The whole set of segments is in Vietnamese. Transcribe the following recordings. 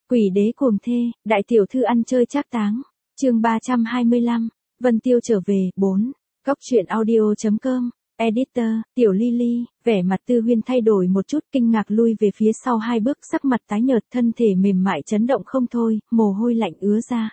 Quỷ đế cuồng thê, đại tiểu thư ăn chơi trác táng. Chương 325, Vân Tiêu trở về, 4. Góc truyện audio.com. Editor, Tiểu Ly, vẻ mặt Tư Huyên thay đổi một chút, kinh ngạc lui về phía sau 2 bước, sắc mặt tái nhợt, thân thể mềm mại chấn động không thôi, mồ hôi lạnh ứa ra.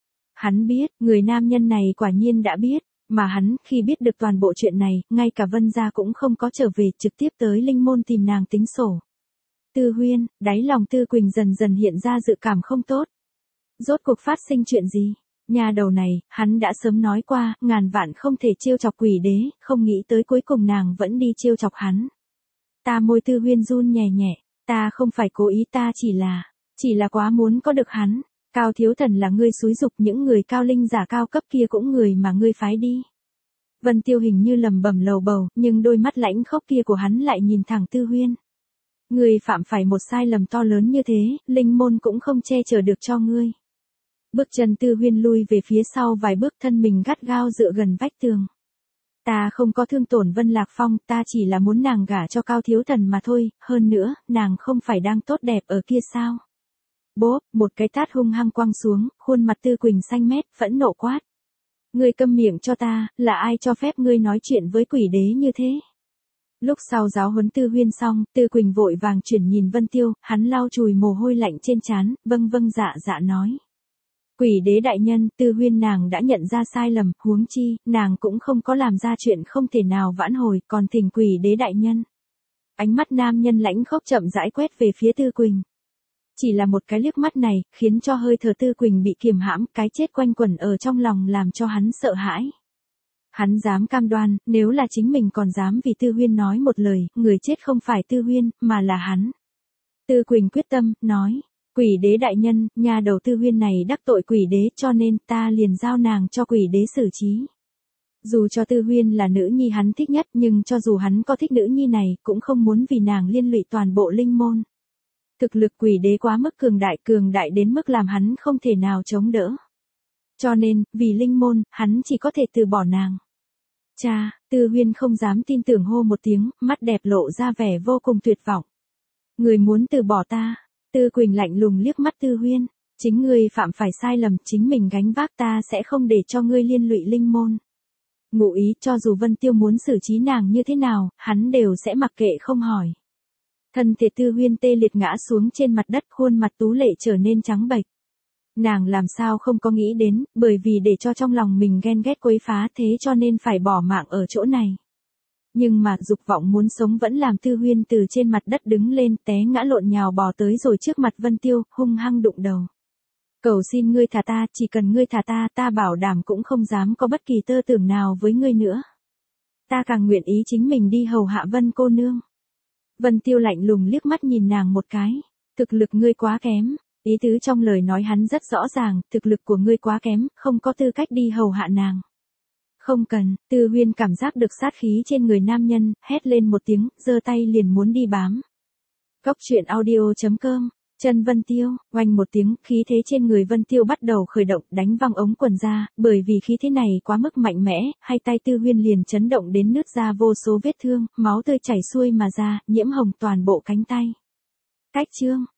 Hắn biết, người nam nhân này quả nhiên đã biết, mà hắn, khi biết được toàn bộ chuyện này, ngay cả Vân gia cũng không có trở về, trực tiếp tới Linh Môn tìm nàng tính sổ. Tư Huyên, đáy lòng Tư Quỳnh dần dần hiện ra dự cảm không tốt. Rốt cuộc phát sinh chuyện gì? Nhà đầu này, hắn đã sớm nói qua, ngàn vạn không thể trêu chọc quỷ đế, không nghĩ tới cuối cùng nàng vẫn đi trêu chọc hắn. Ta môi Tư Huyên run nhẹ nhẹ, ta không phải cố ý, ta chỉ là quá muốn có được hắn. Cao thiếu thần là ngươi xúi giục, những người cao linh giả cao cấp kia cũng người mà ngươi phái đi. Vân Tiêu hình như lầm bầm lầu bầu, nhưng đôi mắt lãnh khốc kia của hắn lại nhìn thẳng Tư Huyên. Ngươi phạm phải một sai lầm to lớn như thế, Linh Môn cũng không che chở được cho ngươi. Bước chân Tư Huyên lui về phía sau vài bước, thân mình gắt gao dựa gần vách tường. Ta không có thương tổn Vân Lạc Phong, ta chỉ là muốn nàng gả cho Cao thiếu thần mà thôi, hơn nữa, nàng không phải đang tốt đẹp ở kia sao? Bốp, một cái tát hung hăng quăng xuống, khuôn mặt Tư Quỳnh xanh mét, phẫn nộ quát. Ngươi câm miệng cho ta, là ai cho phép ngươi nói chuyện với quỷ đế như thế? Lúc sau giáo huấn Tư Huyên xong, Tư Quỳnh vội vàng chuyển nhìn Vân Tiêu, hắn lau chùi mồ hôi lạnh trên trán, vâng dạ nói. Quỷ đế đại nhân, Tư Huyên nàng đã nhận ra sai lầm, huống chi, nàng cũng không có làm ra chuyện không thể nào vãn hồi, còn thỉnh quỷ đế đại nhân. Ánh mắt nam nhân lãnh khốc chậm rãi quét về phía Tư Quỳnh. Chỉ là một cái liếc mắt này, khiến cho hơi thở Tư Quỳnh bị kiềm hãm, cái chết quanh quẩn ở trong lòng làm cho hắn sợ hãi. Hắn dám cam đoan, nếu là chính mình còn dám vì Tư Huyên nói một lời, người chết không phải Tư Huyên, mà là hắn. Tư Quỳnh quyết tâm, nói, quỷ đế đại nhân, nhà đầu Tư Huyên này đắc tội quỷ đế cho nên ta liền giao nàng cho quỷ đế xử trí. Dù cho Tư Huyên là nữ nhi hắn thích nhất, nhưng cho dù hắn có thích nữ nhi này, cũng không muốn vì nàng liên lụy toàn bộ Linh Môn. Thực lực quỷ đế quá mức cường đại đến mức làm hắn không thể nào chống đỡ. Cho nên, vì Linh Môn, hắn chỉ có thể từ bỏ nàng. Cha, Tư Huyên không dám tin tưởng hô một tiếng, mắt đẹp lộ ra vẻ vô cùng tuyệt vọng. Người muốn từ bỏ ta? Tư Quỳnh lạnh lùng liếc mắt Tư Huyên. Chính ngươi phạm phải sai lầm, chính mình gánh vác, ta sẽ không để cho ngươi liên lụy Linh Môn. Ngụ ý, cho dù Vân Tiêu muốn xử trí nàng như thế nào, hắn đều sẽ mặc kệ không hỏi. Thân thể Tư Huyên tê liệt ngã xuống trên mặt đất, khuôn mặt tú lệ trở nên trắng bệch. Nàng làm sao không có nghĩ đến, bởi vì để cho trong lòng mình ghen ghét quấy phá thế cho nên phải bỏ mạng ở chỗ này. Nhưng mà dục vọng muốn sống vẫn làm Tư Huyên từ trên mặt đất đứng lên, té ngã lộn nhào bò tới rồi trước mặt Vân Tiêu, hung hăng đụng đầu. Cầu xin ngươi thả ta, chỉ cần ngươi thả ta, ta bảo đảm cũng không dám có bất kỳ tơ tưởng nào với ngươi nữa. Ta càng nguyện ý chính mình đi hầu hạ Vân cô nương. Vân Tiêu lạnh lùng liếc mắt nhìn nàng một cái. Thực lực ngươi quá kém. Ý tứ trong lời nói hắn rất rõ ràng, thực lực của ngươi quá kém, không có tư cách đi hầu hạ nàng. Không cần, Tư Huyên cảm giác được sát khí trên người nam nhân, hét lên một tiếng, giơ tay liền muốn đi bám. Góc truyện audio.com. Chân Vân Tiêu, oanh một tiếng, khí thế trên người Vân Tiêu bắt đầu khởi động, đánh văng ống quần ra, bởi vì khí thế này quá mức mạnh mẽ, hai tay Tư Huyên liền chấn động đến nứt ra vô số vết thương, máu tươi chảy xuôi mà ra, nhiễm hồng toàn bộ cánh tay. Cách chương.